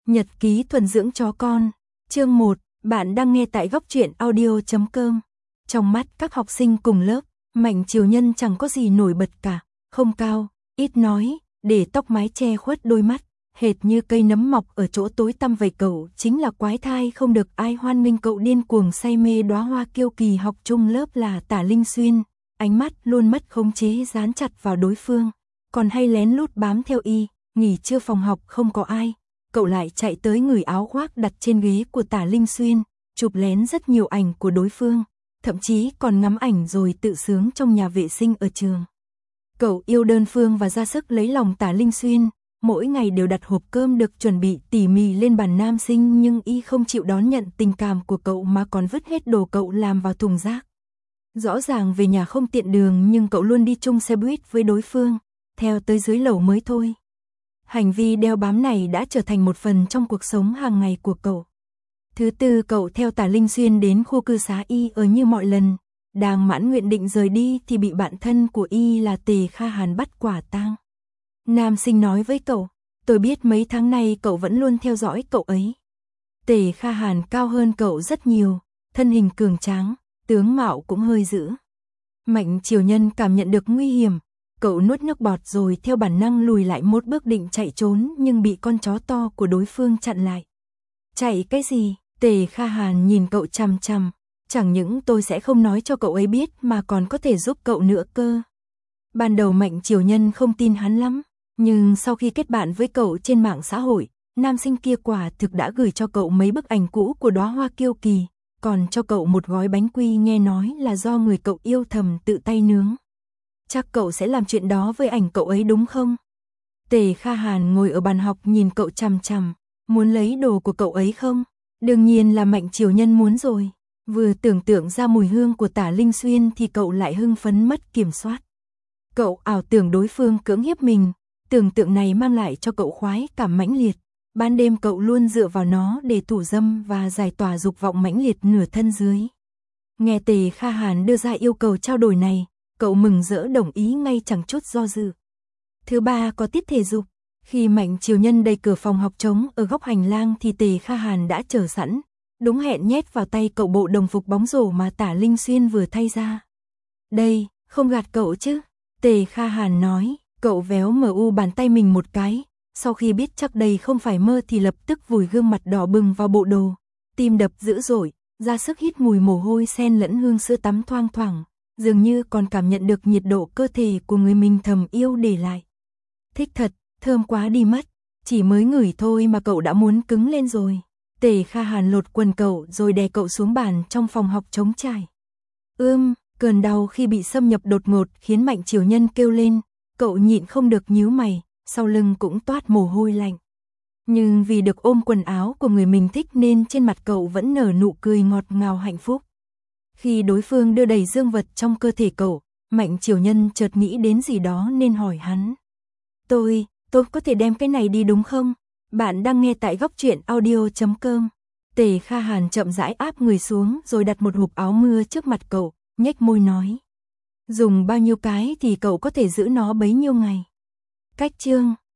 Nhật ký thuần dưỡng chó con. Chương 1, bạn đang nghe tại góc truyện audio.com. Trong mắt các học sinh cùng lớp, Mạnh Triều Nhân chẳng có gì nổi bật cả, không cao, ít nói, để tóc mái che khuất đôi mắt, hệt như cây nấm mọc ở chỗ tối tăm vậy. Cậu chính là quái thai không được ai hoan nghênh. Cậu điên cuồng say mê đóa hoa kiêu kỳ. Học chung lớp là Tả Linh Xuyên, ánh mắt luôn mất khống chế dán chặt vào đối phương, còn hay lén lút bám theo y. Nghỉ trưa phòng học không có ai, cậu lại chạy tới ngửi áo khoác đặt trên ghế của Tả Linh Xuyên, chụp lén rất nhiều ảnh của đối phương, thậm chí còn ngắm ảnh rồi tự sướng trong nhà vệ sinh ở trường. Cậu yêu đơn phương và ra sức lấy lòng Tả Linh Xuyên, mỗi ngày đều đặt hộp cơm được chuẩn bị tỉ mỉ lên bàn nam sinh, nhưng y không chịu đón nhận tình cảm của cậu mà còn vứt hết đồ cậu làm vào thùng rác. Rõ ràng về nhà không tiện đường nhưng cậu luôn đi chung xe buýt với đối phương, theo tới dưới lầu mới thôi. Hành vi đeo bám này đã trở thành một phần trong cuộc sống hàng ngày của cậu. Thứ tư, cậu theo Tả Linh Xuyên đến khu cư xá y ở như mọi lần. Đang mãn nguyện định rời đi thì bị bạn thân của y là Tề Kha Hàn bắt quả tang. Nam sinh nói với cậu, tôi biết mấy tháng nay cậu vẫn luôn theo dõi cậu ấy. Tề Kha Hàn cao hơn cậu rất nhiều, thân hình cường tráng, tướng mạo cũng hơi dữ. Mạnh Triều Nhân cảm nhận được nguy hiểm, cậu nuốt nước bọt rồi theo bản năng lùi lại một bước định chạy trốn, nhưng bị con chó to của đối phương chặn lại. Chạy cái gì? Tề Kha Hàn nhìn cậu chằm chằm, chẳng những tôi sẽ không nói cho cậu ấy biết mà còn có thể giúp cậu nữa cơ. Ban đầu Mạnh Triều Nhân không tin hắn lắm, nhưng sau khi kết bạn với cậu trên mạng xã hội, nam sinh kia quả thực đã gửi cho cậu mấy bức ảnh cũ của đóa hoa kiêu kỳ, còn cho cậu một gói bánh quy nghe nói là do người cậu yêu thầm tự tay nướng. Chắc cậu sẽ làm chuyện đó với ảnh cậu ấy đúng không? Tề Kha Hàn ngồi ở bàn học nhìn cậu chằm chằm, muốn lấy đồ của cậu ấy không? Đương nhiên là Mạnh Triều Nhân muốn rồi. Vừa tưởng tượng ra mùi hương của Tả Linh Xuyên thì cậu lại hưng phấn mất kiểm soát. Cậu ảo tưởng đối phương cưỡng hiếp mình, tưởng tượng này mang lại cho cậu khoái cảm mãnh liệt. Ban đêm cậu luôn dựa vào nó để thủ dâm và giải tỏa dục vọng mãnh liệt nửa thân dưới. Nghe Tề Kha Hàn đưa ra yêu cầu trao đổi này, cậu mừng rỡ đồng ý ngay chẳng chút do dự. Thứ ba, có tiết thể dục. Khi Mạnh Triều Nhân đẩy cửa phòng học trống ở góc hành lang thì Tề Kha Hàn đã chờ sẵn, đúng hẹn nhét vào tay cậu bộ đồng phục bóng rổ mà Tả Linh Xuyên vừa thay ra. Đây, không gạt cậu chứ? Tề Kha Hàn nói. Cậu véo mu bàn tay mình một cái, sau khi biết chắc đây không phải mơ thì lập tức vùi gương mặt đỏ bừng vào bộ đồ, tim đập dữ dội, ra sức hít mùi mồ hôi xen lẫn hương sữa tắm thoang thoảng, dường như còn cảm nhận được nhiệt độ cơ thể của người mình thầm yêu để lại. Thích thật, thơm quá đi mất, chỉ mới ngửi thôi mà cậu đã muốn cứng lên rồi. Tề Kha Hàn lột quần cậu rồi đè cậu xuống bàn trong phòng học trống trải. Cơn đau khi bị xâm nhập đột ngột khiến Mạnh Triều Nhân kêu lên, cậu nhịn không được nhíu mày, sau lưng cũng toát mồ hôi lạnh. Nhưng vì được ôm quần áo của người mình thích nên trên mặt cậu vẫn nở nụ cười ngọt ngào hạnh phúc. Khi đối phương đưa đầy dương vật trong cơ thể cậu, Mạnh Triều Nhân chợt nghĩ đến gì đó nên hỏi hắn. Tôi có thể đem cái này đi đúng không? Bạn đang nghe tại góc truyện audio.com. Tề Kha Hàn chậm rãi áp người xuống rồi đặt một hộp áo mưa trước mặt cậu, nhếch môi nói. Dùng bao nhiêu cái thì cậu có thể giữ nó bấy nhiêu ngày. Cách chương